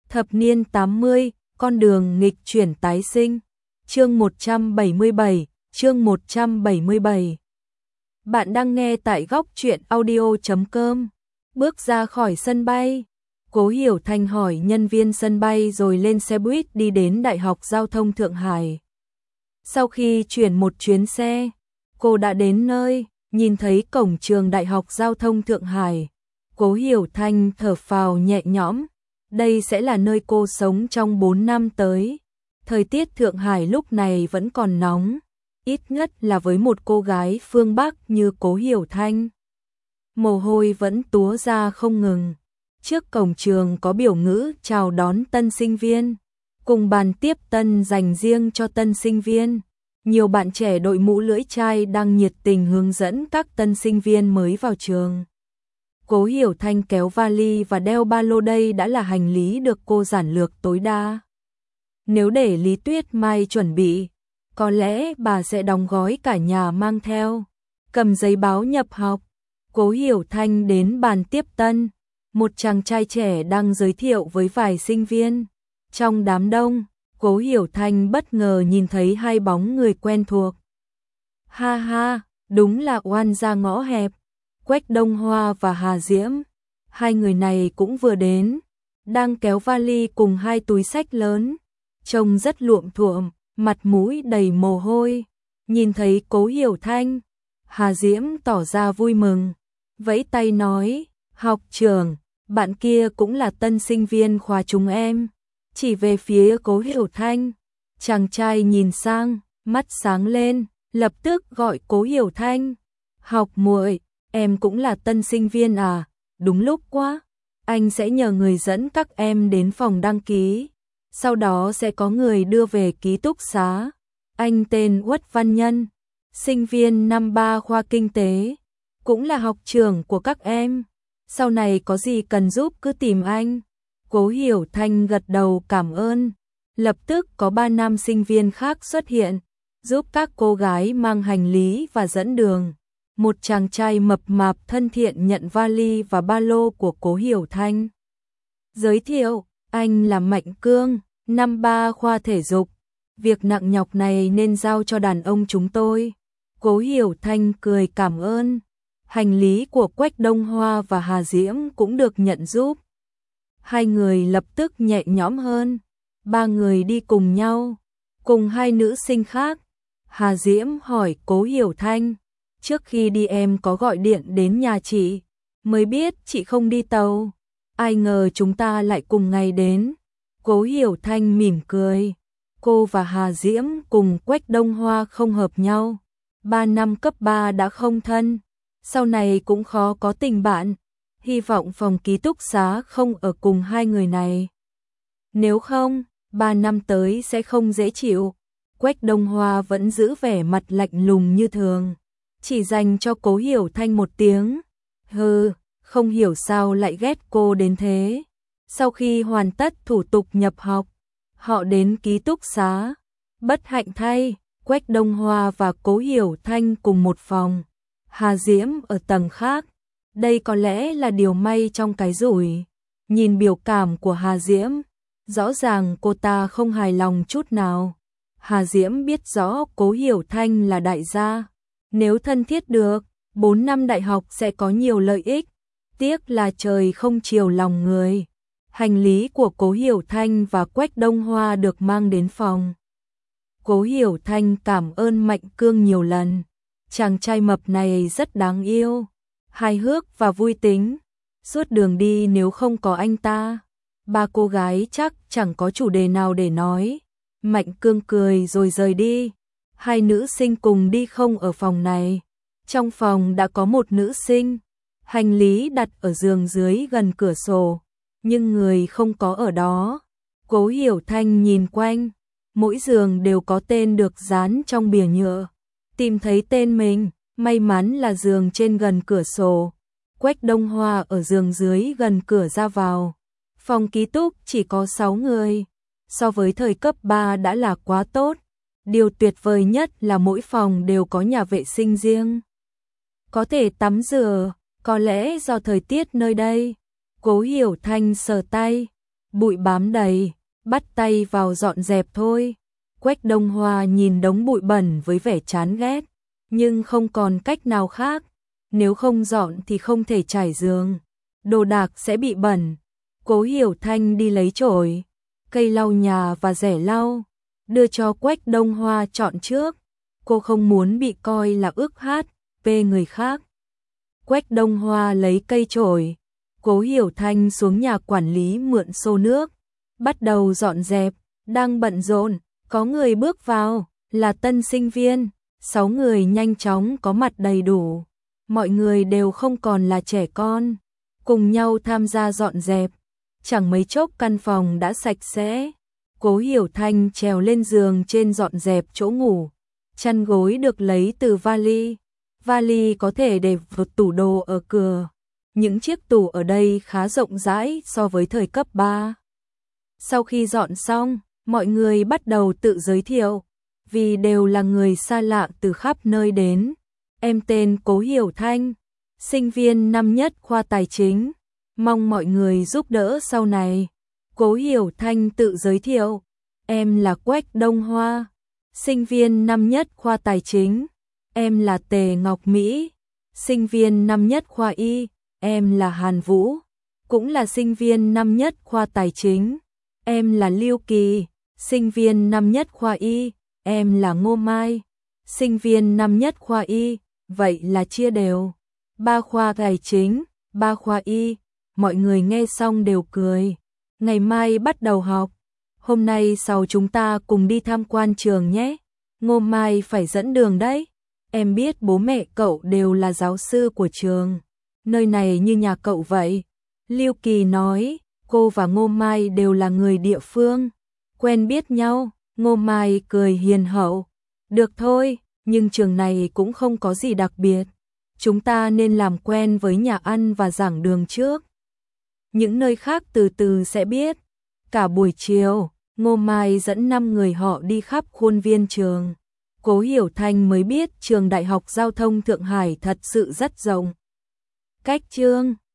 Thập niên 80, con đường nghịch chuyển tái sinh. Chương 177, chương 177. Bạn đang nghe tại góc truyện audio.com. Bước ra khỏi sân bay, Cố Hiểu Thanh hỏi nhân viên sân bay rồi lên xe buýt đi đến Đại học Giao thông Thượng Hải. Sau khi chuyển một chuyến xe, cô đã đến nơi, nhìn thấy cổng trường Đại học Giao thông Thượng Hải. Cố Hiểu Thanh thở phào nhẹ nhõm. Đây sẽ là nơi cô sống trong 4 năm tới. Thời tiết Thượng Hải lúc này vẫn còn nóng, ít nhất là với một cô gái phương Bắc như Cố Hiểu Thanh. Mồ hôi vẫn túa ra không ngừng. Trước cổng trường có biểu ngữ chào đón tân sinh viên, cùng bàn tiếp tân dành riêng cho tân sinh viên. Nhiều bạn trẻ đội mũ lưỡi chai đang nhiệt tình hướng dẫn các tân sinh viên mới vào trường. Cố Hiểu Thanh kéo vali và đeo ba lô, đây đã là hành lý được cô giản lược tối đa. Nếu để Lý Tuyết Mai chuẩn bị, có lẽ bà sẽ đóng gói cả nhà mang theo. Cầm giấy báo nhập học, Cố Hiểu Thanh đến bàn tiếp tân. Một chàng trai trẻ đang giới thiệu với vài sinh viên. Trong đám đông, Cố Hiểu Thanh bất ngờ nhìn thấy hai bóng người quen thuộc. Ha ha, đúng là oan gia ngõ hẹp. Quách Đông Hoa và Hà Diễm, hai người này cũng vừa đến, đang kéo vali cùng hai túi xách lớn, trông rất luộm thuộm, mặt mũi đầy mồ hôi. Nhìn thấy Cố Hiểu Thanh, Hà Diễm tỏ ra vui mừng, vẫy tay nói, học trưởng, bạn kia cũng là tân sinh viên khóa chúng em. Chỉ về phía Cố Hiểu Thanh, chàng trai nhìn sang, mắt sáng lên, lập tức gọi Cố Hiểu Thanh, học muội. Em cũng là tân sinh viên à? Đúng lúc quá. Anh sẽ nhờ người dẫn các em đến phòng đăng ký. Sau đó sẽ có người đưa về ký túc xá. Anh tên Uất Văn Nhân, sinh viên năm 3 khoa kinh tế, cũng là học trưởng của các em. Sau này có gì cần giúp cứ tìm anh. Cố Hiểu Thanh gật đầu cảm ơn. Lập tức có 3 nam sinh viên khác xuất hiện, giúp các cô gái mang hành lý và dẫn đường. Một chàng trai mập mạp thân thiện nhận vali và ba lô của Cố Hiểu Thanh. Giới thiệu, anh là Mạnh Cương, năm 3 khoa thể dục. Việc nặng nhọc này nên giao cho đàn ông chúng tôi. Cố Hiểu Thanh cười cảm ơn. Hành lý của Quách Đông Hoa và Hà Diễm cũng được nhận giúp. Hai người lập tức nhẹ nhõm hơn. 3 người đi cùng nhau, cùng hai nữ sinh khác. Hà Diễm hỏi Cố Hiểu Thanh, trước khi đi em có gọi điện đến nhà chị, mới biết chị không đi tàu. Ai ngờ chúng ta lại cùng ngày đến. Cố Hiểu Thanh mỉm cười. Cô và Hà Diễm cùng Quách Đông Hoa không hợp nhau. 3 năm cấp 3 đã không thân. Sau này cũng khó có tình bạn. Hy vọng phòng ký túc xá không ở cùng hai người này. Nếu không, 3 năm tới sẽ không dễ chịu. Quách Đông Hoa vẫn giữ vẻ mặt lạnh lùng như thường. Chỉ dành cho Cố Hiểu Thanh một tiếng. Hừ, không hiểu sao lại ghét cô đến thế. Sau khi hoàn tất thủ tục nhập học, họ đến ký túc xá. Bất hạnh thay, Quách Đông Hoa và Cố Hiểu Thanh cùng một phòng, Hà Diễm ở tầng khác. Đây có lẽ là điều may trong cái rủi. Nhìn biểu cảm của Hà Diễm, rõ ràng cô ta không hài lòng chút nào. Hà Diễm biết rõ Cố Hiểu Thanh là đại gia. Nếu thân thiết được, 4 năm đại học sẽ có nhiều lợi ích. Tiếc là trời không chiều lòng người. Hành lý của Cố Hiểu Thanh và Quách Đông Hoa được mang đến phòng. Cố Hiểu Thanh cảm ơn Mạnh Cương nhiều lần. Chàng trai mập này rất đáng yêu, hài hước và vui tính. Suốt đường đi nếu không có anh ta, 3 cô gái chắc chẳng có chủ đề nào để nói. Mạnh Cương cười rồi rời đi. Hai nữ sinh cùng đi không ở phòng này. Trong phòng đã có một nữ sinh. Hành lý đặt ở giường dưới gần cửa sổ, nhưng người không có ở đó. Cố Hiểu Thanh nhìn quanh, mỗi giường đều có tên được dán trong bìa nhựa. Tìm thấy tên mình, may mắn là giường trên gần cửa sổ. Quách Đông Hoa ở giường dưới gần cửa ra vào. Phòng ký túc chỉ có 6 người. So với thời cấp 3 đã là quá tốt. Điều tuyệt vời nhất là mỗi phòng đều có nhà vệ sinh riêng. Có thể tắm rửa, có lẽ do thời tiết nơi đây. Cố Hiểu Thanh sờ tay, bụi bám đầy, bắt tay vào dọn dẹp thôi. Quách Đông Hoa nhìn đống bụi bẩn với vẻ chán ghét, nhưng không còn cách nào khác, nếu không dọn thì không thể trải giường, đồ đạc sẽ bị bẩn. Cố Hiểu Thanh đi lấy chổi, cây lau nhà và rẻ lau, đưa cho Quách Đông Hoa chọn trước. Cô không muốn bị coi là ức hát về người khác. Quách Đông Hoa lấy cây chổi, Cố Hiểu Thanh xuống nhà quản lý mượn xô nước, bắt đầu dọn dẹp. Đang bận rộn, có người bước vào, là tân sinh viên. 6 người nhanh chóng có mặt đầy đủ, mọi người đều không còn là trẻ con, cùng nhau tham gia dọn dẹp. Chẳng mấy chốc căn phòng đã sạch sẽ. Cố Hiểu Thanh trèo lên giường trên dọn dẹp chỗ ngủ, chăn gối được lấy từ vali. Vali có thể để vượt tủ đồ ở cửa. Những chiếc tủ ở đây khá rộng rãi so với thời cấp 3. Sau khi dọn xong, mọi người bắt đầu tự giới thiệu, vì đều là người xa lạ từ khắp nơi đến. Em tên Cố Hiểu Thanh, sinh viên năm nhất khoa tài chính, mong mọi người giúp đỡ sau này. Cố Hiểu Thanh tự giới thiệu, em là Quách Đông Hoa, sinh viên năm nhất khoa tài chính. Em là Tề Ngọc Mỹ, sinh viên năm nhất khoa y. Em là Hàn Vũ, cũng là sinh viên năm nhất khoa tài chính. Em là Lưu Kỳ, sinh viên năm nhất khoa y. Em là Ngô Mai, sinh viên năm nhất khoa y. Vậy là chia đều 3 khoa tài chính, 3 khoa y. Mọi người nghe xong đều cười. Ngày mai bắt đầu học. Hôm nay sau chúng ta cùng đi tham quan trường nhé. Ngô Mai phải dẫn đường đấy. Em biết bố mẹ cậu đều là giáo sư của trường, nơi này như nhà cậu vậy. Lưu Kỳ nói, cô và Ngô Mai đều là người địa phương, quen biết nhau. Ngô Mai cười hiền hậu, được thôi, nhưng trường này cũng không có gì đặc biệt. Chúng ta nên làm quen với nhà ăn và giảng đường trước. Những nơi khác từ từ sẽ biết. Cả buổi chiều, Ngô Mai dẫn 5 người họ đi khắp khuôn viên trường. Cố Hiểu Thanh mới biết trường Đại học Giao thông Thượng Hải thật sự rất rộng. Cách chương